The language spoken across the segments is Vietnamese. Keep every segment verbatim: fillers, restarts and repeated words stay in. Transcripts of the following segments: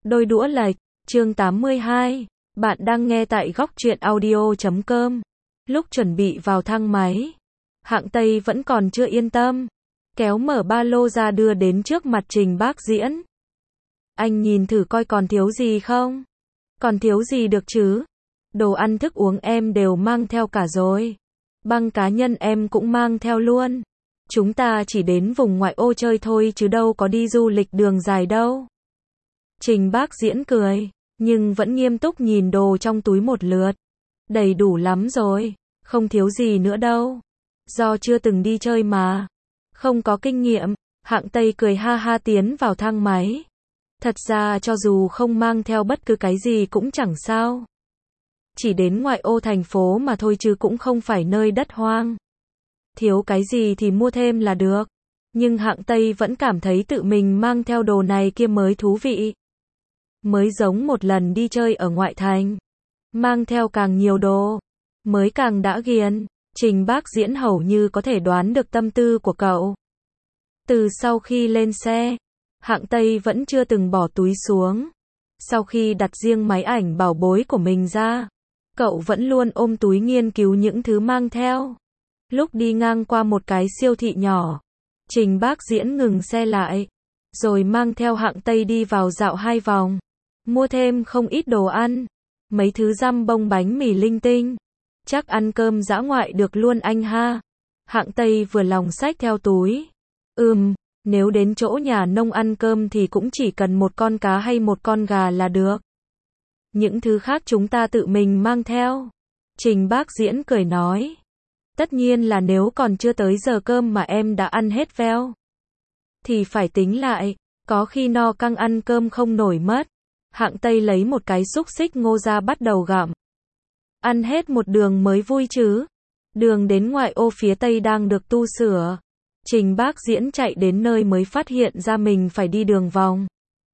Đôi đũa lệch, chương tám mươi hai. Bạn đang nghe tại góc truyện audio chấm com. Lúc chuẩn bị vào thang máy, Hạng Tây vẫn còn chưa yên tâm, kéo mở ba lô ra đưa đến trước mặt Trình Bác Diễn. Anh nhìn thử coi còn thiếu gì không? Còn thiếu gì được chứ? Đồ ăn thức uống em đều mang theo cả rồi. Băng cá nhân em cũng mang theo luôn. Chúng ta chỉ đến vùng ngoại ô chơi thôi chứ đâu có đi du lịch đường dài đâu. Trình Bác Diễn cười, nhưng vẫn nghiêm túc nhìn đồ trong túi một lượt. Đầy đủ lắm rồi, không thiếu gì nữa đâu. Do chưa từng đi chơi mà, không có kinh nghiệm. Hạng Tây cười ha ha tiến vào thang máy. Thật ra cho dù không mang theo bất cứ cái gì cũng chẳng sao. Chỉ đến ngoại ô thành phố mà thôi chứ cũng không phải nơi đất hoang. Thiếu cái gì thì mua thêm là được. Nhưng Hạng Tây vẫn cảm thấy tự mình mang theo đồ này kia mới thú vị. Mới giống một lần đi chơi ở ngoại thành. Mang theo càng nhiều đồ, mới càng đã ghiền. Trình Bác Diễn hầu như có thể đoán được tâm tư của cậu. Từ sau khi lên xe, Hạng Tây vẫn chưa từng bỏ túi xuống. Sau khi đặt riêng máy ảnh bảo bối của mình ra, cậu vẫn luôn ôm túi nghiên cứu những thứ mang theo. Lúc đi ngang qua một cái siêu thị nhỏ, Trình Bác Diễn ngừng xe lại, rồi mang theo Hạng Tây đi vào dạo hai vòng, mua thêm không ít đồ ăn, mấy thứ dăm bông bánh mì linh tinh. Chắc ăn cơm dã ngoại được luôn anh ha. Hạng Tây vừa lòng xách theo túi. Ừm, nếu đến chỗ nhà nông ăn cơm thì cũng chỉ cần một con cá hay một con gà là được. Những thứ khác chúng ta tự mình mang theo. Trình Bác Diễn cười nói. Tất nhiên là nếu còn chưa tới giờ cơm mà em đã ăn hết veo, thì phải tính lại, có khi no căng ăn cơm không nổi mất. Hạng Tây lấy một cái xúc xích ngô ra bắt đầu gặm. Ăn hết một đường mới vui chứ. Đường đến ngoại ô phía Tây đang được tu sửa. Trình Bác Diễn chạy đến nơi mới phát hiện ra mình phải đi đường vòng.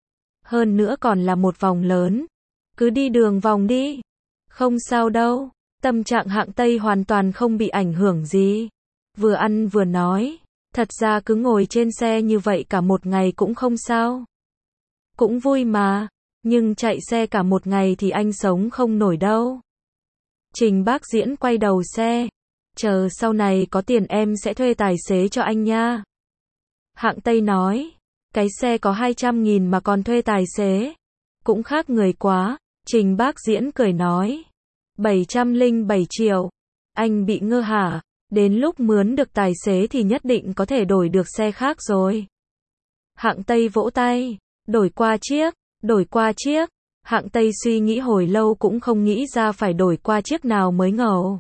Hơn nữa còn là một vòng lớn. Cứ đi đường vòng đi. Không sao đâu. Tâm trạng Hạng Tây hoàn toàn không bị ảnh hưởng gì. Vừa ăn vừa nói. Thật ra cứ ngồi trên xe như vậy cả một ngày cũng không sao. Cũng vui mà. Nhưng chạy xe cả một ngày thì anh sống không nổi đâu. Trình Bác Diễn quay đầu xe. Chờ sau này có tiền em sẽ thuê tài xế cho anh nha. Hạng Tây nói. Cái xe có hai trăm nghìn mà còn thuê tài xế. Cũng khác người quá. Trình Bác Diễn cười nói. bảy trăm lẻ bảy triệu. Anh bị ngơ hả? Đến lúc mướn được tài xế thì nhất định có thể đổi được xe khác rồi. Hạng Tây vỗ tay. Đổi qua chiếc. Đổi qua chiếc. Hạng Tây suy nghĩ hồi lâu cũng không nghĩ ra phải đổi qua chiếc nào mới ngầu.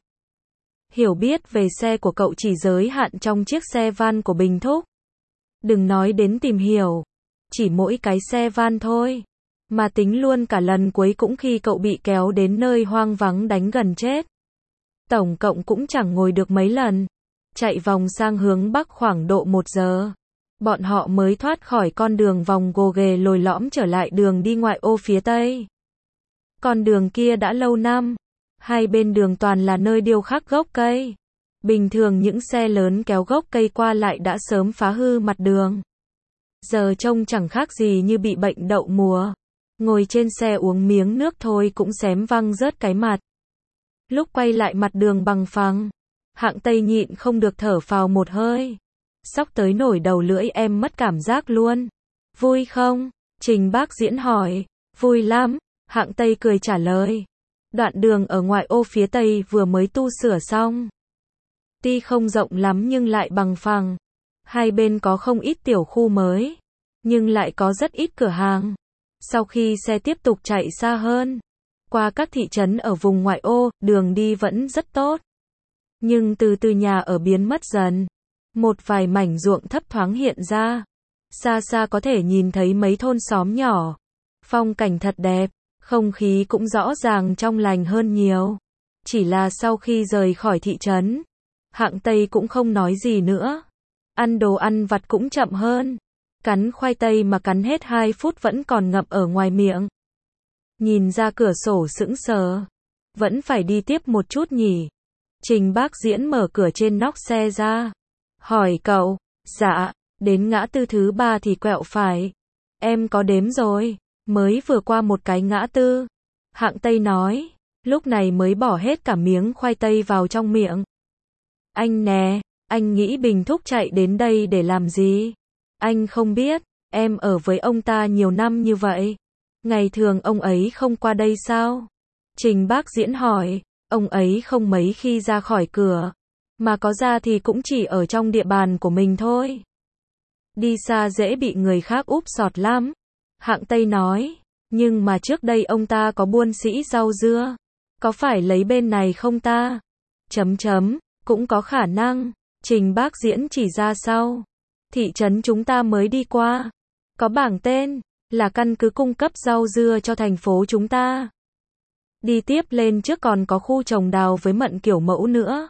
Hiểu biết về xe của cậu chỉ giới hạn trong chiếc xe van của Bình Thúc. Đừng nói đến tìm hiểu. Chỉ mỗi cái xe van thôi. Mà tính luôn cả lần cuối cũng khi cậu bị kéo đến nơi hoang vắng đánh gần chết. Tổng cộng cũng chẳng ngồi được mấy lần. Chạy vòng sang hướng Bắc khoảng độ một giờ. Bọn họ mới thoát khỏi con đường vòng gồ ghề lồi lõm trở lại đường đi ngoại ô phía Tây. Con đường kia đã lâu năm. Hai bên đường toàn là nơi điêu khắc gốc cây. Bình thường những xe lớn kéo gốc cây qua lại đã sớm phá hư mặt đường. Giờ trông chẳng khác gì như bị bệnh đậu mùa. Ngồi trên xe uống miếng nước thôi cũng xém văng rớt cái mặt. Lúc quay lại mặt đường bằng phẳng, Hạng Tây nhịn không được thở phào một hơi. Sóc tới nổi đầu lưỡi em mất cảm giác luôn. Vui không? Trình Bác Diễn hỏi. Vui lắm. Hạng Tây cười trả lời. Đoạn đường ở ngoại ô phía Tây vừa mới tu sửa xong. Tuy không rộng lắm nhưng lại bằng phẳng. Hai bên có không ít tiểu khu mới, nhưng lại có rất ít cửa hàng. Sau khi xe tiếp tục chạy xa hơn, qua các thị trấn ở vùng ngoại ô, đường đi vẫn rất tốt. Nhưng từ từ nhà ở biến mất dần. Một vài mảnh ruộng thấp thoáng hiện ra. Xa xa có thể nhìn thấy mấy thôn xóm nhỏ. Phong cảnh thật đẹp, không khí cũng rõ ràng trong lành hơn nhiều. Chỉ là sau khi rời khỏi thị trấn, Hạng Tây cũng không nói gì nữa. Ăn đồ ăn vặt cũng chậm hơn. Cắn khoai tây mà cắn hết hai phút vẫn còn ngậm ở ngoài miệng. Nhìn ra cửa sổ sững sờ. Vẫn phải đi tiếp một chút nhỉ. Trình Bác Diễn mở cửa trên nóc xe ra. Hỏi cậu. Dạ, đến ngã tư thứ ba thì quẹo phải. Em có đếm rồi. Mới vừa qua một cái ngã tư. Hạng Tây nói. Lúc này mới bỏ hết cả miếng khoai tây vào trong miệng. Anh nè, anh nghĩ Bình Thúc chạy đến đây để làm gì? Anh không biết, em ở với ông ta nhiều năm như vậy. Ngày thường ông ấy không qua đây sao? Trình Bác Diễn hỏi, ông ấy không mấy khi ra khỏi cửa. Mà có ra thì cũng chỉ ở trong địa bàn của mình thôi. Đi xa dễ bị người khác úp sọt lắm. Hạng Tây nói, nhưng mà trước đây ông ta có buôn sĩ rau dưa. Có phải lấy bên này không ta? Chấm chấm, cũng có khả năng. Trình Bác Diễn chỉ ra sau. Thị trấn chúng ta mới đi qua. Có bảng tên, là căn cứ cung cấp rau dưa cho thành phố chúng ta. Đi tiếp lên trước còn có khu trồng đào với mận kiểu mẫu nữa.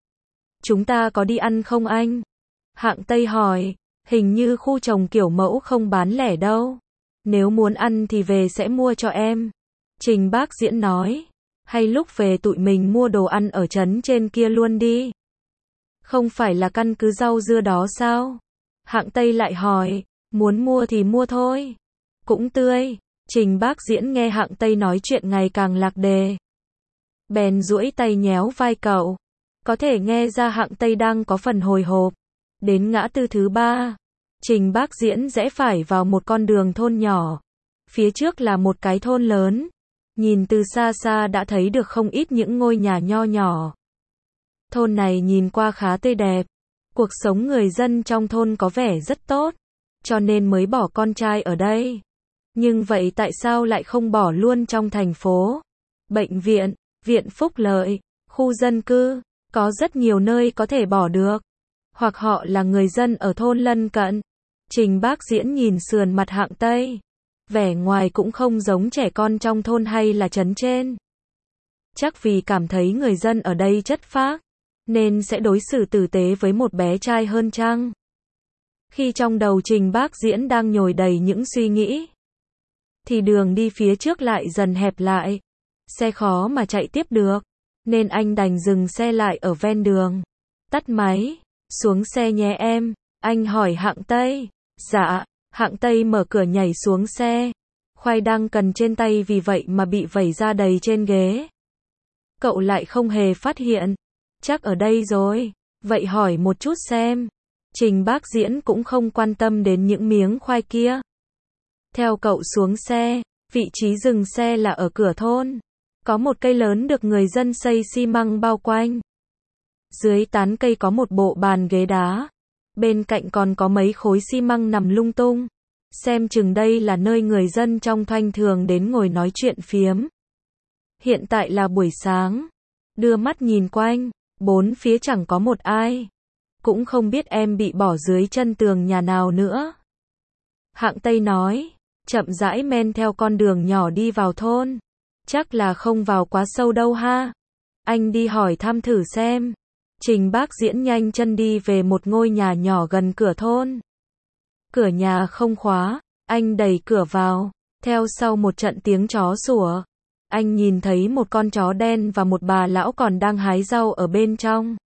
Chúng ta có đi ăn không anh? Hạng Tây hỏi, hình như khu trồng kiểu mẫu không bán lẻ đâu. Nếu muốn ăn thì về sẽ mua cho em. Trình Bác Diễn nói, hay lúc về tụi mình mua đồ ăn ở trấn trên kia luôn đi. Không phải là căn cứ rau dưa đó sao? Hạng Tây lại hỏi, muốn mua thì mua thôi. Cũng tươi. Trình Bác Diễn nghe Hạng Tây nói chuyện ngày càng lạc đề. Bèn duỗi tay nhéo vai cậu. Có thể nghe ra Hạng Tây đang có phần hồi hộp. Đến ngã tư thứ ba, Trình Bác Diễn rẽ phải vào một con đường thôn nhỏ. Phía trước là một cái thôn lớn. Nhìn từ xa xa đã thấy được không ít những ngôi nhà nho nhỏ. Thôn này nhìn qua khá tươi đẹp. Cuộc sống người dân trong thôn có vẻ rất tốt, cho nên mới bỏ con trai ở đây. Nhưng vậy tại sao lại không bỏ luôn trong thành phố? Bệnh viện, viện phúc lợi, khu dân cư, có rất nhiều nơi có thể bỏ được. Hoặc họ là người dân ở thôn lân cận. Trình Bác Diễn nhìn sườn mặt Hạng Tây. Vẻ ngoài cũng không giống trẻ con trong thôn hay là trấn trên. Chắc vì cảm thấy người dân ở đây chất phác, nên sẽ đối xử tử tế với một bé trai hơn chăng? Khi trong đầu Trình Bác Diễn đang nhồi đầy những suy nghĩ, thì đường đi phía trước lại dần hẹp lại. Xe khó mà chạy tiếp được, nên anh đành dừng xe lại ở ven đường. Tắt máy, xuống xe nhé em, anh hỏi Hạng Tây. Dạ, Hạng Tây mở cửa nhảy xuống xe. Khoai đang cần trên tay vì vậy mà bị vẩy ra đầy trên ghế. Cậu lại không hề phát hiện. Chắc ở đây rồi, vậy hỏi một chút xem. Trình Bác Diễn cũng không quan tâm đến những miếng khoai kia. Theo cậu xuống xe, vị trí dừng xe là ở cửa thôn. Có một cây lớn được người dân xây xi măng bao quanh. Dưới tán cây có một bộ bàn ghế đá. Bên cạnh còn có mấy khối xi măng nằm lung tung. Xem chừng đây là nơi người dân trong thôn thường đến ngồi nói chuyện phiếm. Hiện tại là buổi sáng. Đưa mắt nhìn quanh, bốn phía chẳng có một ai. Cũng không biết em bị bỏ dưới chân tường nhà nào nữa. Hạng Tây nói, chậm rãi men theo con đường nhỏ đi vào thôn. Chắc là không vào quá sâu đâu ha. Anh đi hỏi thăm thử xem. Trình Bác Diễn nhanh chân đi về một ngôi nhà nhỏ gần cửa thôn. Cửa nhà không khóa, anh đẩy cửa vào. Theo sau một trận tiếng chó sủa, anh nhìn thấy một con chó đen và một bà lão còn đang hái rau ở bên trong.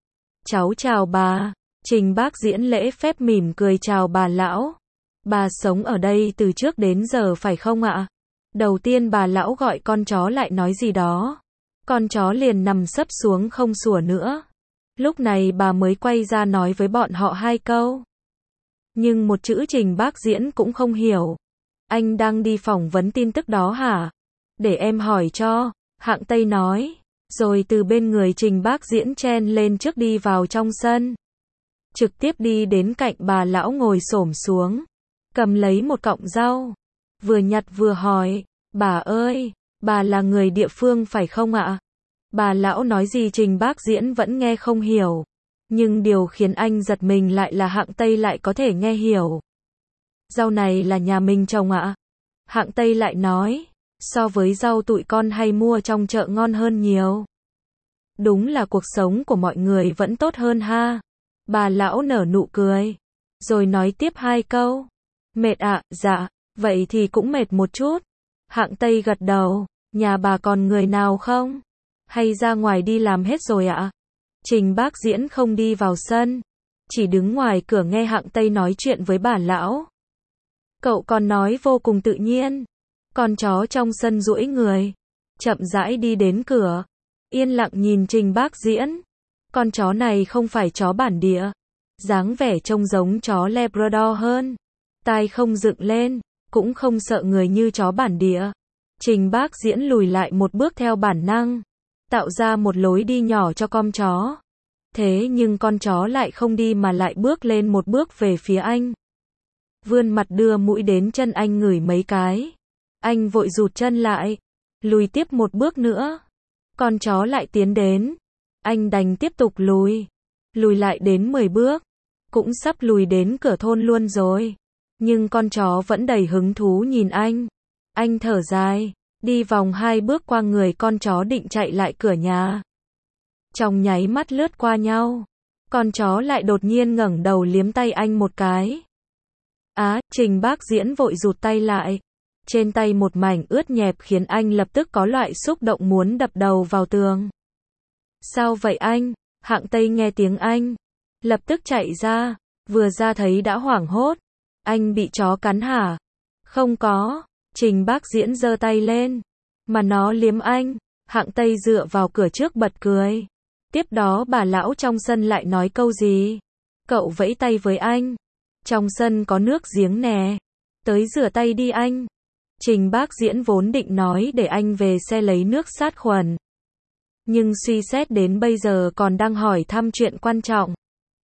Cháu chào bà. Trình Bác Diễn lễ phép mỉm cười chào bà lão. Bà sống ở đây từ trước đến giờ phải không ạ? Đầu tiên bà lão gọi con chó lại nói gì đó. Con chó liền nằm sấp xuống không sủa nữa. Lúc này bà mới quay ra nói với bọn họ hai câu. Nhưng một chữ Trình Bác Diễn cũng không hiểu. Anh đang đi phỏng vấn tin tức đó hả? Để em hỏi cho, Hạng Tây nói. Rồi từ bên người Trình Bác Diễn chen lên trước đi vào trong sân. Trực tiếp đi đến cạnh bà lão ngồi xổm xuống. Cầm lấy một cọng rau. Vừa nhặt vừa hỏi, bà ơi, bà là người địa phương phải không ạ? Bà lão nói gì Trình Bác Diễn vẫn nghe không hiểu. Nhưng điều khiến anh giật mình lại là Hạng Tây lại có thể nghe hiểu. Rau này là nhà mình trồng ạ? Hạng Tây lại nói, so với rau tụi con hay mua trong chợ ngon hơn nhiều. Đúng là cuộc sống của mọi người vẫn tốt hơn ha. Bà lão nở nụ cười. Rồi nói tiếp hai câu. Mệt ạ, dạ, vậy thì cũng mệt một chút. Hạng Tây gật đầu, nhà bà còn người nào không? Hay ra ngoài đi làm hết rồi ạ? Trình Bác Diễn không đi vào sân, chỉ đứng ngoài cửa nghe Hạng Tây nói chuyện với bà lão. Cậu còn nói vô cùng tự nhiên, Con chó trong sân duỗi người, chậm rãi đi đến cửa, yên lặng nhìn Trình Bác Diễn. Con chó này không phải chó bản địa, dáng vẻ trông giống chó Labrador hơn, tai không dựng lên, cũng không sợ người như chó bản địa. Trình Bác Diễn lùi lại một bước theo bản năng, tạo ra một lối đi nhỏ cho con chó. Thế nhưng con chó lại không đi mà lại bước lên một bước về phía anh. Vươn mặt đưa mũi đến chân anh ngửi mấy cái. Anh vội rụt chân lại, lùi tiếp một bước nữa. Con chó lại tiến đến. Anh đành tiếp tục lùi. Lùi lại đến mười bước. Cũng sắp lùi đến cửa thôn luôn rồi. Nhưng con chó vẫn đầy hứng thú nhìn anh. Anh thở dài, đi vòng hai bước qua người con chó định chạy lại cửa nhà. Trong nháy mắt lướt qua nhau, con chó lại đột nhiên ngẩng đầu liếm tay anh một cái. Á, à, Trình Bác Diễn vội rụt tay lại. Trên tay một mảnh ướt nhẹp khiến anh lập tức có loại xúc động muốn đập đầu vào tường. Sao vậy anh? Hạng Tây nghe tiếng anh, lập tức chạy ra, vừa ra thấy đã hoảng hốt. Anh bị chó cắn hả? Không có. Trình Bác Diễn giơ tay lên, mà nó liếm anh. Hạng Tây dựa vào cửa trước bật cười. Tiếp đó bà lão trong sân lại nói câu gì? Cậu vẫy tay với anh. Trong sân có nước giếng nè. Tới rửa tay đi anh. Trình Bác Diễn vốn định nói để anh về xe lấy nước sát khuẩn. Nhưng suy xét đến bây giờ còn đang hỏi thăm chuyện quan trọng.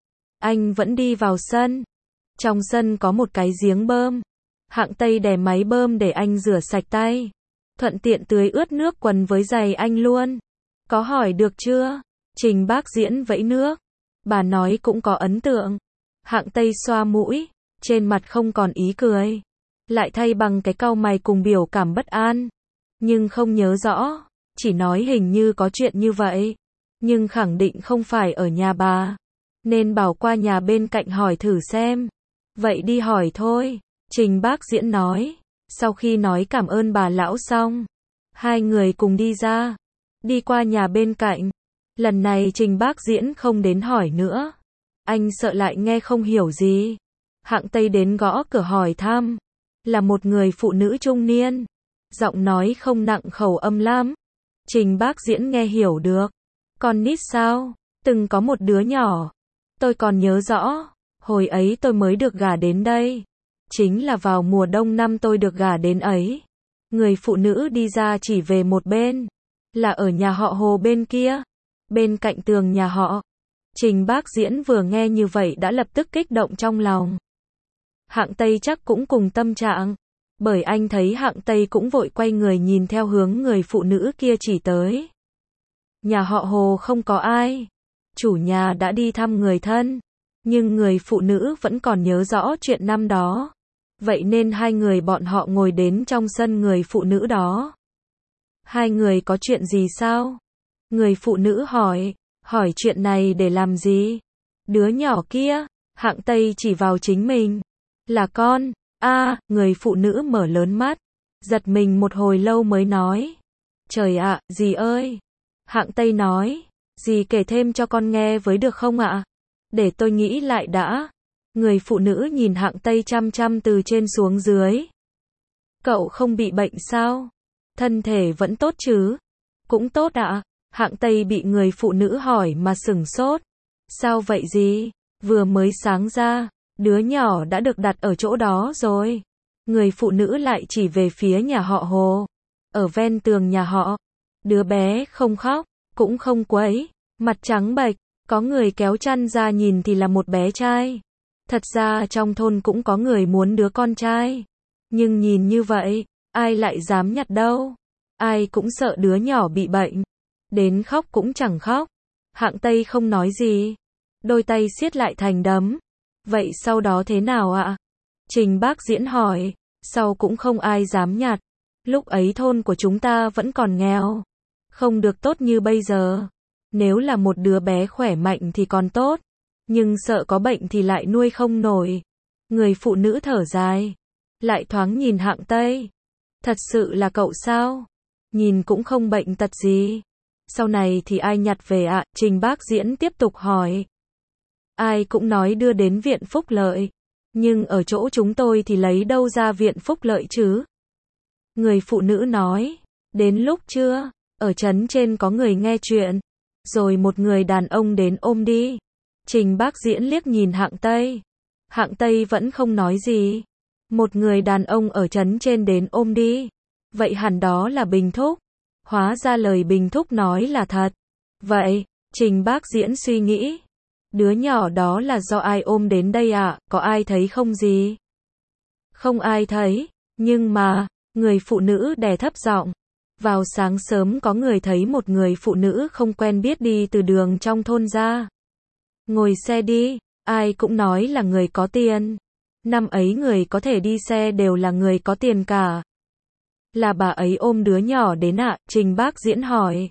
Anh vẫn đi vào sân. Trong sân có một cái giếng bơm. Hạng Tây đè máy bơm để anh rửa sạch tay. Thuận tiện tưới ướt nước quần với giày anh luôn. Có hỏi được chưa? Trình Bác Diễn vẫy nước. Bà nói cũng có ấn tượng. Hạng Tây xoa mũi, trên mặt không còn ý cười. Lại thay bằng cái cau mày cùng biểu cảm bất an. Nhưng không nhớ rõ, chỉ nói hình như có chuyện như vậy. Nhưng khẳng định không phải ở nhà bà. Nên bảo qua nhà bên cạnh hỏi thử xem. Vậy đi hỏi thôi, Trình Bác Diễn nói. Sau khi nói cảm ơn bà lão xong, hai người cùng đi ra. Đi qua nhà bên cạnh. Lần này Trình Bác Diễn không đến hỏi nữa. Anh sợ lại nghe không hiểu gì. Hạng Tây đến gõ cửa hỏi thăm. Là một người phụ nữ trung niên. Giọng nói không nặng khẩu âm lắm. Trình Bác Diễn nghe hiểu được. Con nít sao? Từng có một đứa nhỏ. Tôi còn nhớ rõ. Hồi ấy tôi mới được gả đến đây. Chính là vào mùa đông năm tôi được gả đến ấy. Người phụ nữ đi ra chỉ về một bên. Là ở nhà họ Hồ bên kia. Bên cạnh tường nhà họ. Trình Bác Diễn vừa nghe như vậy đã lập tức kích động trong lòng. Hạng Tây chắc cũng cùng tâm trạng. Bởi anh thấy Hạng Tây cũng vội quay người nhìn theo hướng người phụ nữ kia chỉ tới. Nhà họ Hồ không có ai. Chủ nhà đã đi thăm người thân. Nhưng người phụ nữ vẫn còn nhớ rõ chuyện năm đó. Vậy nên hai người bọn họ ngồi đến trong sân người phụ nữ đó. Hai người có chuyện gì sao? Người phụ nữ hỏi. Hỏi chuyện này để làm gì? Đứa nhỏ kia. Hạng Tây chỉ vào chính mình. Là con. A, à, người phụ nữ mở lớn mắt. Giật mình một hồi lâu mới nói. Trời ạ, à, dì ơi. Hạng Tây nói. Dì kể thêm cho con nghe với được không ạ? Để tôi nghĩ lại đã. Người phụ nữ nhìn Hạng Tây chăm chăm từ trên xuống dưới. Cậu không bị bệnh sao? Thân thể vẫn tốt chứ? Cũng tốt ạ. À? Hạng Tây bị người phụ nữ hỏi mà sửng sốt. Sao vậy gì? Vừa mới sáng ra, đứa nhỏ đã được đặt ở chỗ đó rồi. Người phụ nữ lại chỉ về phía nhà họ Hồ. Ở ven tường nhà họ. Đứa bé không khóc, cũng không quấy, mặt trắng bệch. Có người kéo chăn ra nhìn thì là một bé trai. Thật ra trong thôn cũng có người muốn đứa con trai. Nhưng nhìn như vậy, ai lại dám nhặt đâu. Ai cũng sợ đứa nhỏ bị bệnh. Đến khóc cũng chẳng khóc. Hạng Tây không nói gì. Đôi tay siết lại thành đấm. Vậy sau đó thế nào ạ? Trình Bác Diễn hỏi. Sau cũng không ai dám nhặt. Lúc ấy thôn của chúng ta vẫn còn nghèo. Không được tốt như bây giờ. Nếu là một đứa bé khỏe mạnh thì còn tốt. Nhưng sợ có bệnh thì lại nuôi không nổi. Người phụ nữ thở dài. Lại thoáng nhìn Hạng Tây. Thật sự là cậu sao? Nhìn cũng không bệnh tật gì. Sau này thì ai nhặt về ạ? À? Trình Bác Diễn tiếp tục hỏi. Ai cũng nói đưa đến viện phúc lợi. Nhưng ở chỗ chúng tôi thì lấy đâu ra viện phúc lợi chứ? Người phụ nữ nói, đến lúc trưa, ở trấn trên có người nghe chuyện, rồi một người đàn ông đến ôm đi. Trình Bác Diễn liếc nhìn Hạng Tây. Hạng Tây vẫn không nói gì. Một người đàn ông ở trấn trên đến ôm đi. Vậy hẳn đó là Bình Thúc. Hóa ra lời Bình Thúc nói là thật. Vậy, Trình Bác Diễn suy nghĩ. Đứa nhỏ đó là do ai ôm đến đây ạ, à? Có ai thấy không gì? Không ai thấy, nhưng mà, người phụ nữ đè thấp giọng. Vào sáng sớm có người thấy một người phụ nữ không quen biết đi từ đường trong thôn ra. Ngồi xe đi, ai cũng nói là người có tiền. Năm ấy người có thể đi xe đều là người có tiền cả. Là bà ấy ôm đứa nhỏ đến ạ, à? Trình Bác Diễn hỏi.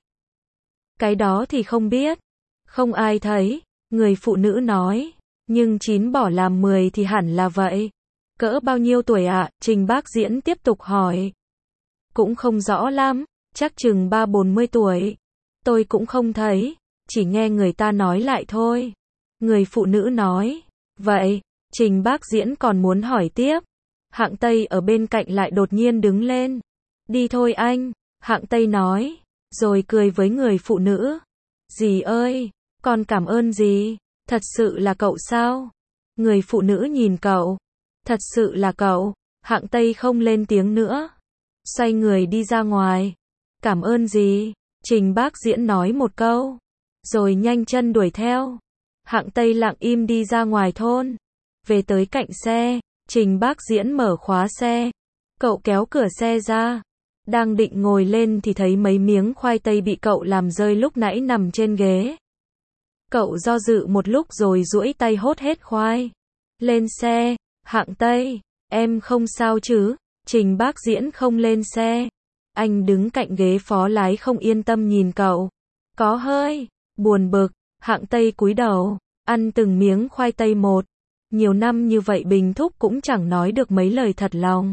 Cái đó thì không biết. Không ai thấy, người phụ nữ nói. Nhưng chín bỏ làm mười thì hẳn là vậy. Cỡ bao nhiêu tuổi ạ? À? Trình Bác Diễn tiếp tục hỏi. Cũng không rõ lắm, chắc chừng ba bốn mươi tuổi. Tôi cũng không thấy, chỉ nghe người ta nói lại thôi. Người phụ nữ nói. Vậy, Trình Bác Diễn còn muốn hỏi tiếp. Hạng Tây ở bên cạnh lại đột nhiên đứng lên. Đi thôi anh, Hạng Tây nói, rồi cười với người phụ nữ. Dì ơi, con cảm ơn dì, thật sự là cậu sao? Người phụ nữ nhìn cậu. Thật sự là cậu. Hạng Tây không lên tiếng nữa. Xoay người đi ra ngoài. Cảm ơn dì, Trình Bác Diễn nói một câu. Rồi nhanh chân đuổi theo. Hạng Tây lặng im đi ra ngoài thôn. Về tới cạnh xe, Trình Bác Diễn mở khóa xe. Cậu kéo cửa xe ra. Đang định ngồi lên thì thấy mấy miếng khoai tây bị cậu làm rơi lúc nãy nằm trên ghế. Cậu do dự một lúc rồi duỗi tay hốt hết khoai. Lên xe, Hạng Tây, em không sao chứ? Trình Bác Diễn không lên xe. Anh đứng cạnh ghế phó lái không yên tâm nhìn cậu. Có hơi buồn bực. Hạng Tây cúi đầu, ăn từng miếng khoai tây một. Nhiều năm như vậy Bình Thúc cũng chẳng nói được mấy lời thật lòng.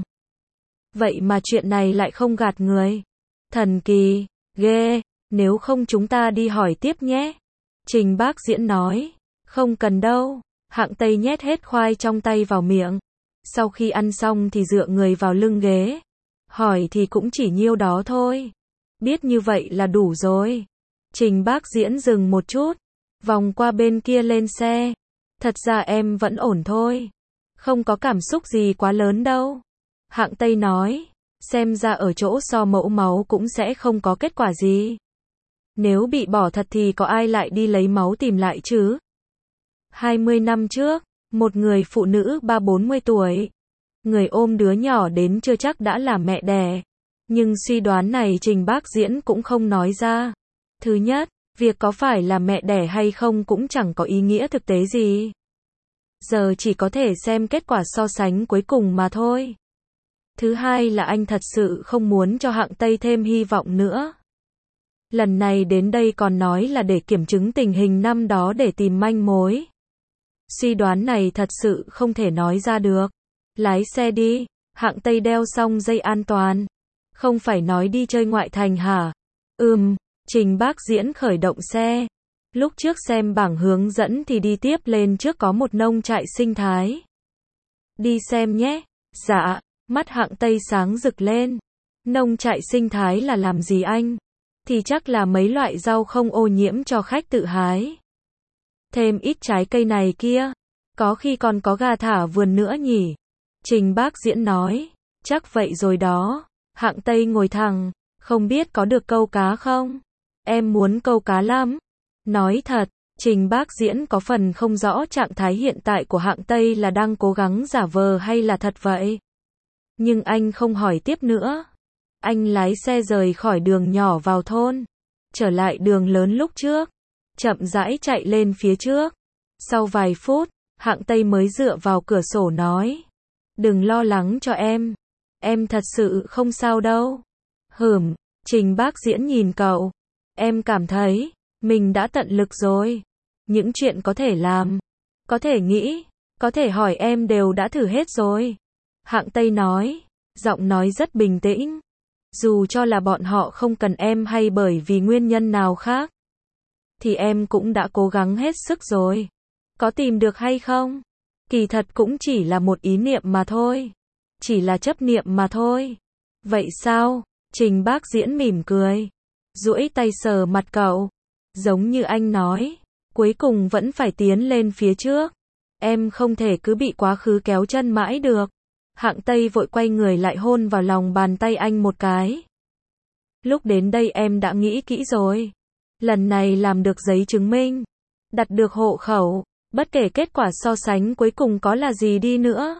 Vậy mà chuyện này lại không gạt người. Thần kỳ, ghê, nếu không chúng ta đi hỏi tiếp nhé. Trình Bác Diễn nói, không cần đâu. Hạng Tây nhét hết khoai trong tay vào miệng. Sau khi ăn xong thì dựa người vào lưng ghế. Hỏi thì cũng chỉ nhiêu đó thôi. Biết như vậy là đủ rồi. Trình Bác Diễn dừng một chút. Vòng qua bên kia lên xe. Thật ra em vẫn ổn thôi. Không có cảm xúc gì quá lớn đâu. Hạng Tây nói. Xem ra ở chỗ so mẫu máu cũng sẽ không có kết quả gì. Nếu bị bỏ thật thì có ai lại đi lấy máu tìm lại chứ? hai mươi năm trước, một người phụ nữ ba bốn mươi tuổi. Người ôm đứa nhỏ đến chưa chắc đã là mẹ đẻ. Nhưng suy đoán này Trình Bác Diễn cũng không nói ra. Thứ nhất, việc có phải là mẹ đẻ hay không cũng chẳng có ý nghĩa thực tế gì. Giờ chỉ có thể xem kết quả so sánh cuối cùng mà thôi. Thứ hai là anh thật sự không muốn cho Hạng Tây thêm hy vọng nữa. Lần này đến đây còn nói là để kiểm chứng tình hình năm đó để tìm manh mối. Suy đoán này thật sự không thể nói ra được. Lái xe đi, Hạng Tây đeo xong dây an toàn. Không phải nói đi chơi ngoại thành hả? Ừm, Trình Bác Diễn khởi động xe. Lúc trước xem bảng hướng dẫn thì đi tiếp lên trước có một nông trại sinh thái. Đi xem nhé. Dạ, mắt Hạng Tây sáng rực lên. Nông trại sinh thái là làm gì anh? Thì chắc là mấy loại rau không ô nhiễm cho khách tự hái. Thêm ít trái cây này kia. Có khi còn có gà thả vườn nữa nhỉ? Trình Bác Diễn nói. Chắc vậy rồi đó. Hạng Tây ngồi thẳng. Không biết có được câu cá không? Em muốn câu cá lắm. Nói thật, Trình Bác Diễn có phần không rõ trạng thái hiện tại của Hạng Tây là đang cố gắng giả vờ hay là thật vậy. Nhưng anh không hỏi tiếp nữa. Anh lái xe rời khỏi đường nhỏ vào thôn. Trở lại đường lớn lúc trước. Chậm rãi chạy lên phía trước. Sau vài phút, Hạng Tây mới dựa vào cửa sổ nói. Đừng lo lắng cho em. Em thật sự không sao đâu. Hửm, Trình Bác Diễn nhìn cậu. Em cảm thấy, mình đã tận lực rồi. Những chuyện có thể làm, có thể nghĩ, có thể hỏi em đều đã thử hết rồi. Hạng Tây nói, giọng nói rất bình tĩnh. Dù cho là bọn họ không cần em hay bởi vì nguyên nhân nào khác, thì em cũng đã cố gắng hết sức rồi. Có tìm được hay không? Kỳ thật cũng chỉ là một ý niệm mà thôi. Chỉ là chấp niệm mà thôi. Vậy sao? Trình Bác Diễn mỉm cười, duỗi tay sờ mặt cậu. Giống như anh nói, cuối cùng vẫn phải tiến lên phía trước. Em không thể cứ bị quá khứ kéo chân mãi được. Hạng Tây vội quay người lại hôn vào lòng bàn tay anh một cái. Lúc đến đây em đã nghĩ kỹ rồi. Lần này làm được giấy chứng minh, đặt được hộ khẩu, bất kể kết quả so sánh cuối cùng có là gì đi nữa,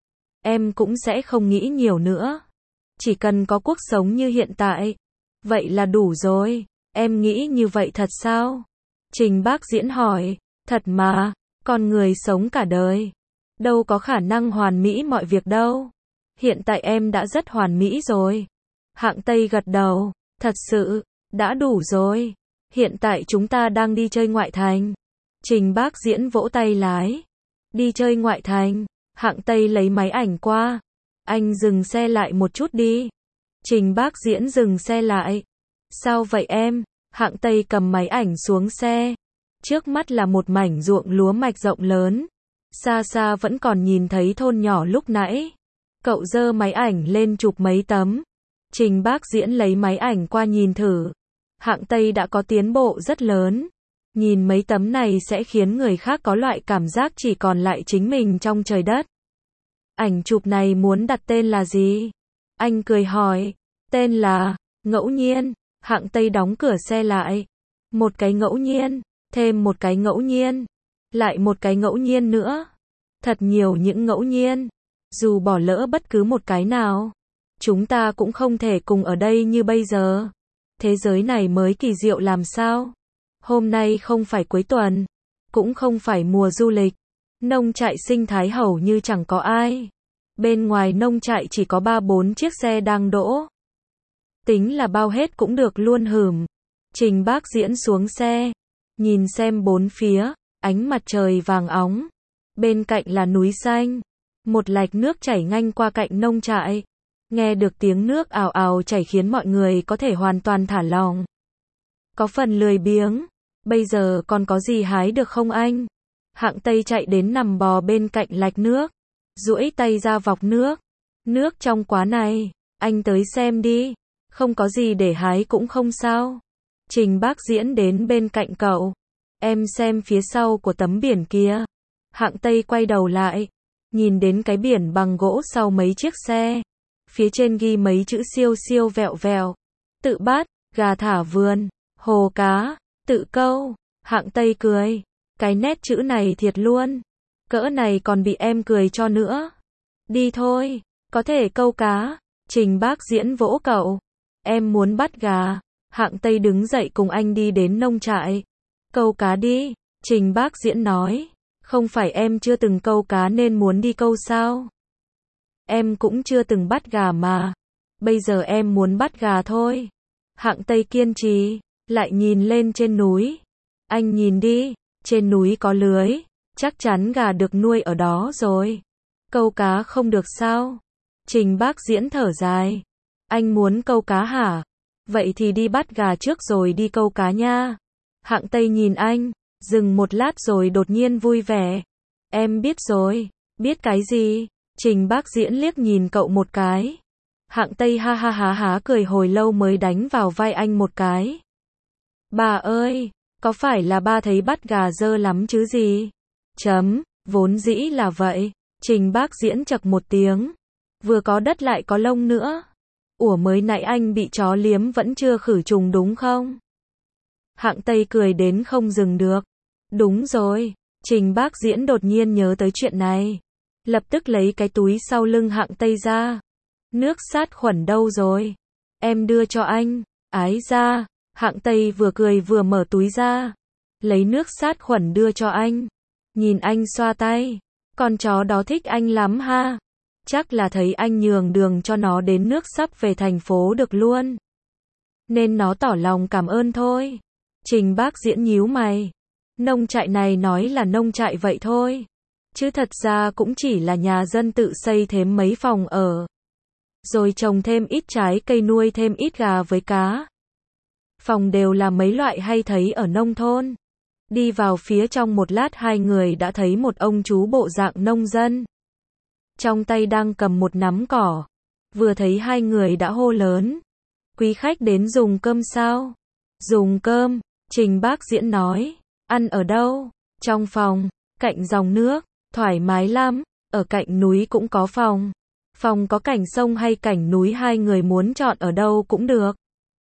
em cũng sẽ không nghĩ nhiều nữa. Chỉ cần có cuộc sống như hiện tại, vậy là đủ rồi. Em nghĩ như vậy thật sao? Trình Bác Diễn hỏi. Thật mà, con người sống cả đời, đâu có khả năng hoàn mỹ mọi việc đâu. Hiện tại em đã rất hoàn mỹ rồi. Hạng Tây gật đầu. Thật sự, đã đủ rồi. Hiện tại chúng ta đang đi chơi ngoại thành. Trình Bác Diễn vỗ tay lái. Đi chơi ngoại thành. Hạng Tây lấy máy ảnh qua. Anh dừng xe lại một chút đi. Trình Bác Diễn dừng xe lại. Sao vậy em? Hạng Tây cầm máy ảnh xuống xe. Trước mắt là một mảnh ruộng lúa mạch rộng lớn. Xa xa vẫn còn nhìn thấy thôn nhỏ lúc nãy. Cậu giơ máy ảnh lên chụp mấy tấm. Trình Bác Diễn lấy máy ảnh qua nhìn thử. Hạng Tây đã có tiến bộ rất lớn. Nhìn mấy tấm này sẽ khiến người khác có loại cảm giác chỉ còn lại chính mình trong trời đất. Ảnh chụp này muốn đặt tên là gì? Anh cười hỏi. Tên là Ngẫu Nhiên. Hạng Tây đóng cửa xe lại. Một cái ngẫu nhiên, thêm một cái ngẫu nhiên, lại một cái ngẫu nhiên nữa. Thật nhiều những ngẫu nhiên. Dù bỏ lỡ bất cứ một cái nào, chúng ta cũng không thể cùng ở đây như bây giờ. Thế giới này mới kỳ diệu làm sao? Hôm nay không phải cuối tuần, cũng không phải mùa du lịch. Nông trại sinh thái hầu như chẳng có ai. Bên ngoài nông trại chỉ có ba bốn chiếc xe đang đỗ. Tính là bao hết cũng được luôn hửm. Trình Bác Diễn xuống xe, nhìn xem bốn phía, ánh mặt trời vàng óng. Bên cạnh là núi xanh, một lạch nước chảy ngang qua cạnh nông trại. Nghe được tiếng nước ào ào chảy khiến mọi người có thể hoàn toàn thả lỏng. Có phần lười biếng. Bây giờ còn có gì hái được không anh? Hạng Tây chạy đến nằm bò bên cạnh lạch nước, duỗi tay ra vọc nước. Nước trong quá này, anh tới xem đi. Không có gì để hái cũng không sao. Trình Bác Diễn đến bên cạnh cậu. Em xem phía sau của tấm biển kia. Hạng Tây quay đầu lại, nhìn đến cái biển bằng gỗ sau mấy chiếc xe. Phía trên ghi mấy chữ siêu siêu vẹo vẹo. Tự bắt, gà thả vườn, hồ cá, tự câu. Hạng Tây cười. Cái nét chữ này thiệt luôn. Cỡ này còn bị em cười cho nữa. Đi thôi, có thể câu cá. Trình Bác Diễn vỗ cậu. Em muốn bắt gà. Hạng Tây đứng dậy cùng anh đi đến nông trại. Câu cá đi. Trình Bác Diễn nói. Không phải em chưa từng câu cá nên muốn đi câu sao? Em cũng chưa từng bắt gà mà. Bây giờ em muốn bắt gà thôi. Hạng Tây kiên trì. Lại nhìn lên trên núi. Anh nhìn đi. Trên núi có lưới. Chắc chắn gà được nuôi ở đó rồi. Câu cá không được sao? Trình Bác Diễn thở dài. Anh muốn câu cá hả? Vậy thì đi bắt gà trước rồi đi câu cá nha. Hạng Tây nhìn anh, dừng một lát rồi đột nhiên vui vẻ. Em biết rồi. Biết cái gì? Trình Bác Diễn liếc nhìn cậu một cái. Hạng Tây ha ha há há cười hồi lâu mới đánh vào vai anh một cái. Bà ơi, có phải là ba thấy bắt gà dơ lắm chứ gì? Chấm, vốn dĩ là vậy. Trình Bác Diễn chậc một tiếng. Vừa có đất lại có lông nữa. Ủa mới nãy anh bị chó liếm vẫn chưa khử trùng đúng không? Hạng Tây cười đến không dừng được. Đúng rồi. Trình Bác Diễn đột nhiên nhớ tới chuyện này. Lập tức lấy cái túi sau lưng Hạng Tây ra. Nước sát khuẩn đâu rồi? Em đưa cho anh. Ái ra. Hạng Tây vừa cười vừa mở túi ra. Lấy nước sát khuẩn đưa cho anh. Nhìn anh xoa tay. Con chó đó thích anh lắm ha. Chắc là thấy anh nhường đường cho nó đến nước sắp về thành phố được luôn. Nên nó tỏ lòng cảm ơn thôi. Trình Bác Diễn nhíu mày. Nông trại này nói là nông trại vậy thôi. Chứ thật ra cũng chỉ là nhà dân tự xây thêm mấy phòng ở. Rồi trồng thêm ít trái cây nuôi thêm ít gà với cá. Phòng đều là mấy loại hay thấy ở nông thôn. Đi vào phía trong một lát hai người đã thấy một ông chú bộ dạng nông dân. Trong tay đang cầm một nắm cỏ. Vừa thấy hai người đã hô lớn. Quý khách đến dùng cơm sao? Dùng cơm, Trình Bác Diễn nói. Ăn ở đâu? Trong phòng, cạnh dòng nước, thoải mái lắm, ở cạnh núi cũng có phòng. Phòng có cảnh sông hay cảnh núi hai người muốn chọn ở đâu cũng được.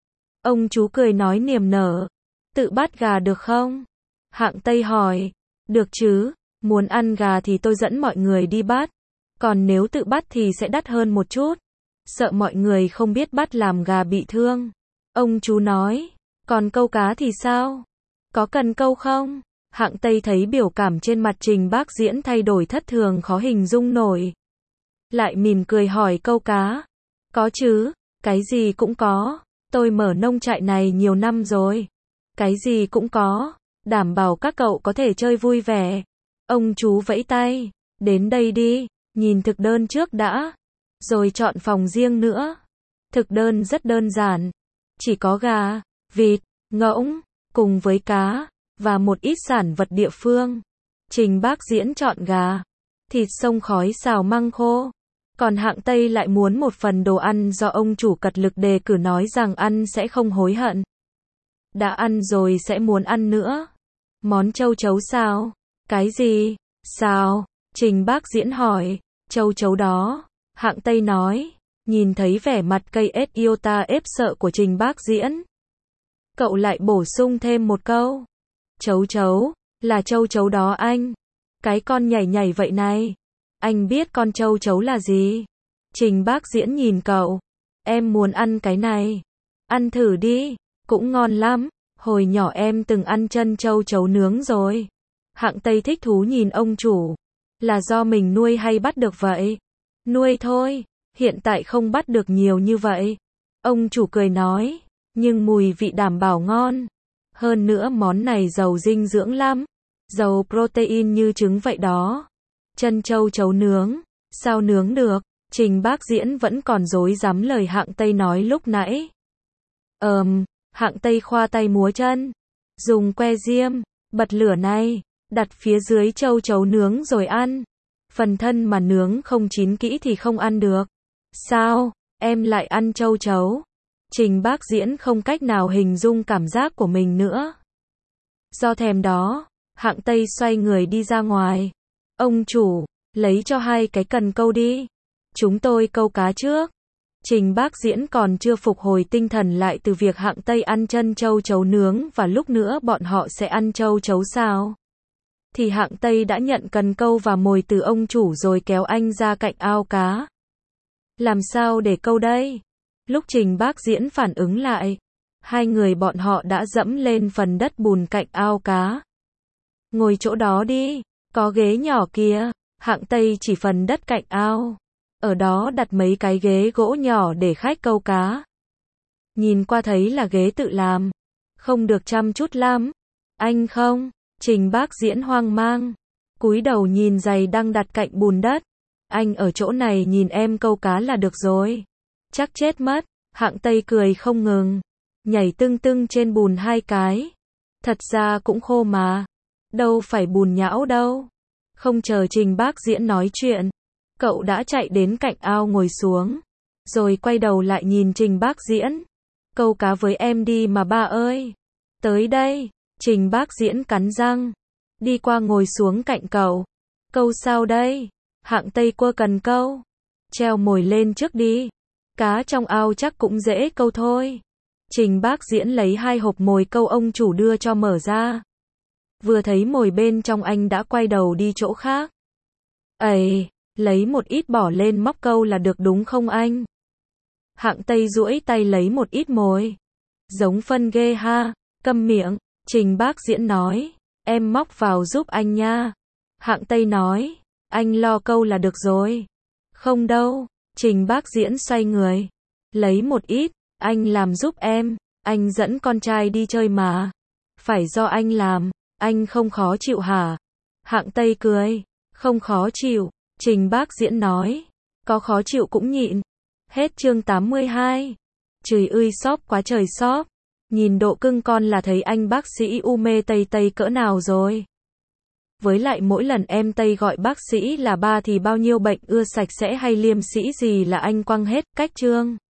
Ông chú cười nói niềm nở. Tự bắt gà được không? Hạng Tây hỏi. Được chứ, muốn ăn gà thì tôi dẫn mọi người đi bắt. Còn nếu tự bắt thì sẽ đắt hơn một chút. Sợ mọi người không biết bắt làm gà bị thương. Ông chú nói. Còn câu cá thì sao? Có cần câu không? Hạng Tây thấy biểu cảm trên mặt Trình Bác Diễn thay đổi thất thường khó hình dung nổi. Lại mỉm cười hỏi câu cá. Có chứ, cái gì cũng có. Tôi mở nông trại này nhiều năm rồi. Cái gì cũng có, đảm bảo các cậu có thể chơi vui vẻ. Ông chú vẫy tay. Đến đây đi, nhìn thực đơn trước đã. Rồi chọn phòng riêng nữa. Thực đơn rất đơn giản. Chỉ có gà, vịt, ngỗng, cùng với cá, và một ít sản vật địa phương. Trình Bác Diễn chọn gà, thịt sông khói xào măng khô. Còn Hạng Tây lại muốn một phần đồ ăn do ông chủ cật lực đề cử nói rằng ăn sẽ không hối hận. Đã ăn rồi sẽ muốn ăn nữa. Món châu chấu sao? Cái gì? Sao? Trình Bác Diễn hỏi. Châu chấu đó. Hạng Tây nói. Nhìn thấy vẻ mặt cây ết iota ép sợ của Trình Bác Diễn. Cậu lại bổ sung thêm một câu. Chấu chấu, là châu chấu đó anh. Cái con nhảy nhảy vậy này. Anh biết con châu chấu là gì? Trình Bác Diễn nhìn cậu. Em muốn ăn cái này. Ăn thử đi, cũng ngon lắm. Hồi nhỏ em từng ăn chân châu chấu nướng rồi. Hạng Tây thích thú nhìn ông chủ. Là do mình nuôi hay bắt được vậy? Nuôi thôi, hiện tại không bắt được nhiều như vậy. Ông chủ cười nói, nhưng mùi vị đảm bảo ngon. Hơn nữa món này giàu dinh dưỡng lắm. Giàu protein như trứng vậy đó. Chân châu chấu nướng, sao nướng được? Trình Bác Diễn vẫn còn rối rắm lời Hạng Tây nói lúc nãy. Ờm, Hạng Tây khoa tay múa chân. Dùng que diêm, bật lửa này, đặt phía dưới châu chấu nướng rồi ăn. Phần thân mà nướng không chín kỹ thì không ăn được. Sao, em lại ăn châu chấu? Trình Bác Diễn không cách nào hình dung cảm giác của mình nữa. Do thèm đó, Hạng Tây xoay người đi ra ngoài. Ông chủ, lấy cho hai cái cần câu đi. Chúng tôi câu cá trước. Trình Bác Diễn còn chưa phục hồi tinh thần lại từ việc Hạng Tây ăn chân châu chấu nướng và lúc nữa bọn họ sẽ ăn châu chấu sao. Thì Hạng Tây đã nhận cần câu và mồi từ ông chủ rồi kéo anh ra cạnh ao cá. Làm sao để câu đây? Lúc Trình Bác Diễn phản ứng lại, hai người bọn họ đã dẫm lên phần đất bùn cạnh ao cá. Ngồi chỗ đó đi, có ghế nhỏ kia. Hạng Tây chỉ phần đất cạnh ao. Ở đó đặt mấy cái ghế gỗ nhỏ để khách câu cá. Nhìn qua thấy là ghế tự làm. Không được chăm chút lắm. Anh không? Trình Bác Diễn hoang mang. Cúi đầu nhìn giày đang đặt cạnh bùn đất. Anh ở chỗ này nhìn em câu cá là được rồi. Chắc chết mất. Hạng Tây cười không ngừng. Nhảy tưng tưng trên bùn hai cái. Thật ra cũng khô mà. Đâu phải bùn nhão đâu. Không chờ Trình Bác Diễn nói chuyện. Cậu đã chạy đến cạnh ao ngồi xuống. Rồi quay đầu lại nhìn Trình Bác Diễn. Câu cá với em đi mà ba ơi. Tới đây. Trình Bác Diễn cắn răng. Đi qua ngồi xuống cạnh cậu. Câu sao đây? Hạng Tây quơ cần câu. Treo mồi lên trước đi. Cá trong ao chắc cũng dễ câu thôi. Trình Bác Diễn lấy hai hộp mồi câu ông chủ đưa cho mở ra. Vừa thấy mồi bên trong anh đã quay đầu đi chỗ khác. Ây, lấy một ít bỏ lên móc câu là được đúng không anh? Hạng Tây duỗi tay lấy một ít mồi. Giống phân ghê ha, câm miệng. Trình Bác Diễn nói, em móc vào giúp anh nha. Hạng Tây nói, anh lo câu là được rồi. Không đâu. Trình Bác Diễn xoay người. Lấy một ít, anh làm giúp em. Anh dẫn con trai đi chơi mà. Phải do anh làm. Anh không khó chịu hả? Hạng Tây cười. Không khó chịu. Trình Bác Diễn nói. Có khó chịu cũng nhịn. Hết chương tám mươi hai. Trời ơi xóp quá trời xóp. Nhìn độ cưng con là thấy anh bác sĩ u mê Tây Tây cỡ nào rồi. Với lại mỗi lần em Tây gọi bác sĩ là ba thì bao nhiêu bệnh ưa sạch sẽ hay liêm sĩ gì là anh quăng hết, cách Trương.